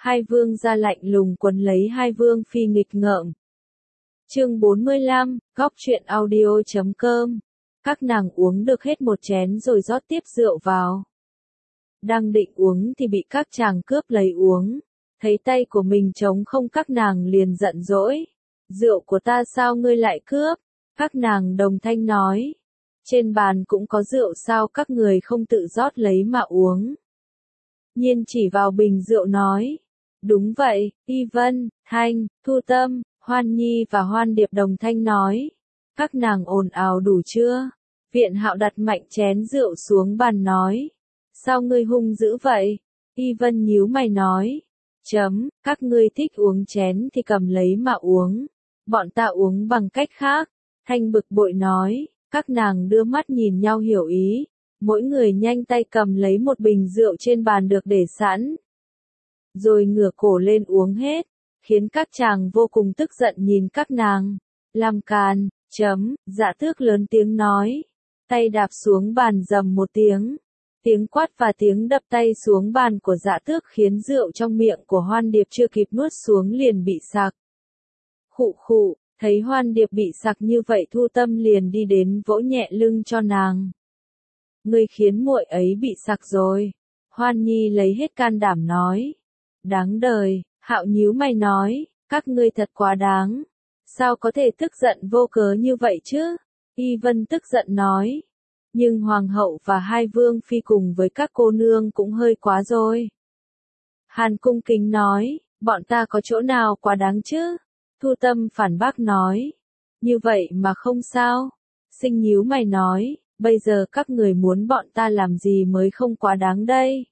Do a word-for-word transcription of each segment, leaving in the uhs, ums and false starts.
Hai vương gia lạnh lùng quấn lấy hai vương phi nghịch ngợm. Chương bốn mươi lăm, góc truyện audio chấm com. Các nàng uống được hết một chén rồi rót tiếp rượu vào. Đang định uống thì bị các chàng cướp lấy uống. Thấy tay của mình trống không, các nàng liền giận dỗi. Rượu của ta sao ngươi lại cướp? Các nàng đồng thanh nói. Trên bàn cũng có rượu, sao các người không tự rót lấy mà uống? Nhiên chỉ vào bình rượu nói. Đúng vậy, Y Vân, Thanh, Thu Tâm, Hoan Nhi và Hoan Điệp đồng thanh nói. Các nàng ồn ào đủ chưa? Viện Hạo đặt mạnh chén rượu xuống bàn nói. Sao ngươi hung dữ vậy? Y Vân nhíu mày nói. Chấm, các ngươi thích uống chén thì cầm lấy mà uống. Bọn ta uống bằng cách khác. Thanh bực bội nói. Các nàng đưa mắt nhìn nhau hiểu ý. Mỗi người nhanh tay cầm lấy một bình rượu trên bàn được để sẵn. Rồi ngửa cổ lên uống hết. Khiến các chàng vô cùng tức giận nhìn các nàng. Làm càn, chấm, Dạ Tước lớn tiếng nói. Tay đạp xuống bàn rầm một tiếng. Tiếng quát và tiếng đập tay xuống bàn của Dạ Tước khiến rượu trong miệng của Hoan Điệp chưa kịp nuốt xuống liền bị sặc. Khụ khụ, thấy Hoan Điệp bị sặc như vậy, Thu Tâm liền đi đến vỗ nhẹ lưng cho nàng. Ngươi khiến muội ấy bị sặc rồi. Hoan Nhi lấy hết can đảm nói. Đáng đời, Hạo nhíu mày nói, các ngươi thật quá đáng. Sao có thể tức giận vô cớ như vậy chứ? Y Vân tức giận nói. Nhưng Hoàng hậu và hai vương phi cùng với các cô nương cũng hơi quá rồi. Hàn cung kính nói, bọn ta có chỗ nào quá đáng chứ? Thu Tâm phản bác nói. Như vậy mà không sao. Sinh nhíu mày nói, bây giờ các người muốn bọn ta làm gì mới không quá đáng đây?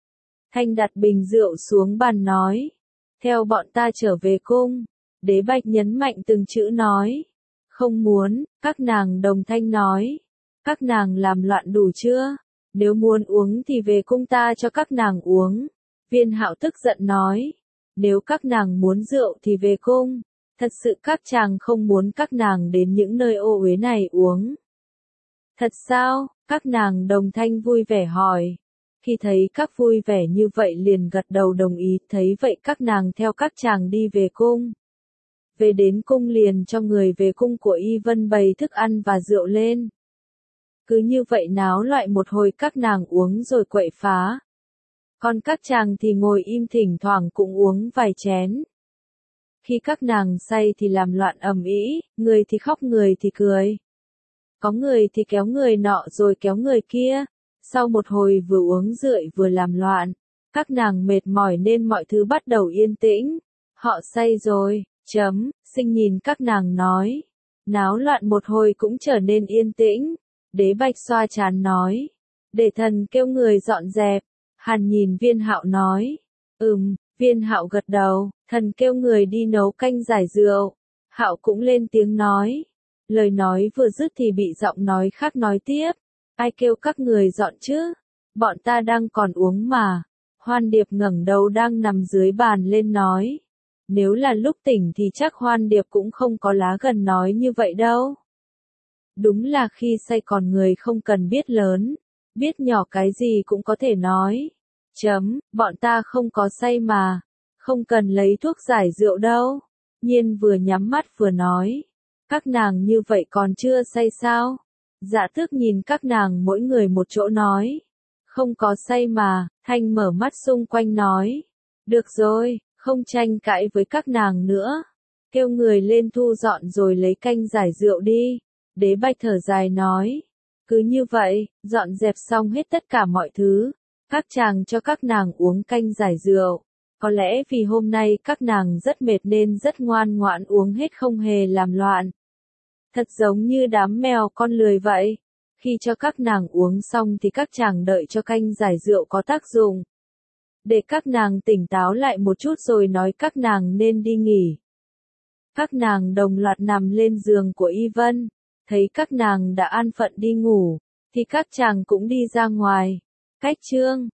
Thanh đặt bình rượu xuống bàn nói. Theo bọn ta trở về cung. Đế Bạch nhấn mạnh từng chữ nói. Không muốn, các nàng đồng thanh nói. Các nàng làm loạn đủ chưa? Nếu muốn uống thì về cung ta cho các nàng uống. Viên Hạo tức giận nói. Nếu các nàng muốn rượu thì về cung. Thật sự các chàng không muốn các nàng đến những nơi ô uế này uống. Thật sao? Các nàng đồng thanh vui vẻ hỏi. Khi thấy các vui vẻ như vậy liền gật đầu đồng ý, thấy vậy các nàng theo các chàng đi về cung. Về đến cung liền cho người về cung của Y Vân bày thức ăn và rượu lên. Cứ như vậy náo loại một hồi, các nàng uống rồi quậy phá. Còn các chàng thì ngồi im, thỉnh thoảng cũng uống vài chén. Khi các nàng say thì làm loạn ầm ĩ, người thì khóc người thì cười. Có người thì kéo người nọ rồi kéo người kia. Sau một hồi vừa uống rượu vừa làm loạn, các nàng mệt mỏi nên mọi thứ bắt đầu yên tĩnh. Họ say rồi, chấm, Sinh nhìn các nàng nói. Náo loạn một hồi cũng trở nên yên tĩnh. Đế Bạch xoa trán nói. Để thần kêu người dọn dẹp. Hàn nhìn Viên Hạo nói. Ừm, Viên Hạo gật đầu, thần kêu người đi nấu canh giải rượu. Hạo cũng lên tiếng nói. Lời nói vừa dứt thì bị giọng nói khác nói tiếp. Ai kêu các người dọn chứ? Bọn ta đang còn uống mà. Hoan Điệp ngẩng đầu đang nằm dưới bàn lên nói. Nếu là lúc tỉnh thì chắc Hoan Điệp cũng không có lá gần nói như vậy đâu. Đúng là khi say còn người không cần biết lớn, biết nhỏ cái gì cũng có thể nói. Chấm, bọn ta không có say mà, không cần lấy thuốc giải rượu đâu. Nhiên vừa nhắm mắt vừa nói. Các nàng như vậy còn chưa say sao? Dạ Tước nhìn các nàng mỗi người một chỗ nói. Không có say mà. Thanh mở mắt xung quanh nói. Được rồi, không tranh cãi với các nàng nữa. Kêu người lên thu dọn rồi lấy canh giải rượu đi. Đế Bạch thở dài nói. Cứ như vậy, dọn dẹp xong hết tất cả mọi thứ. Các chàng cho các nàng uống canh giải rượu. Có lẽ vì hôm nay các nàng rất mệt nên rất ngoan ngoãn uống hết không hề làm loạn. Thật giống như đám mèo con lười vậy. Khi cho các nàng uống xong thì các chàng đợi cho canh giải rượu có tác dụng. Để các nàng tỉnh táo lại một chút rồi nói các nàng nên đi nghỉ. Các nàng đồng loạt nằm lên giường của Y Vân. Thấy các nàng đã an phận đi ngủ, thì các chàng cũng đi ra ngoài. Cách chương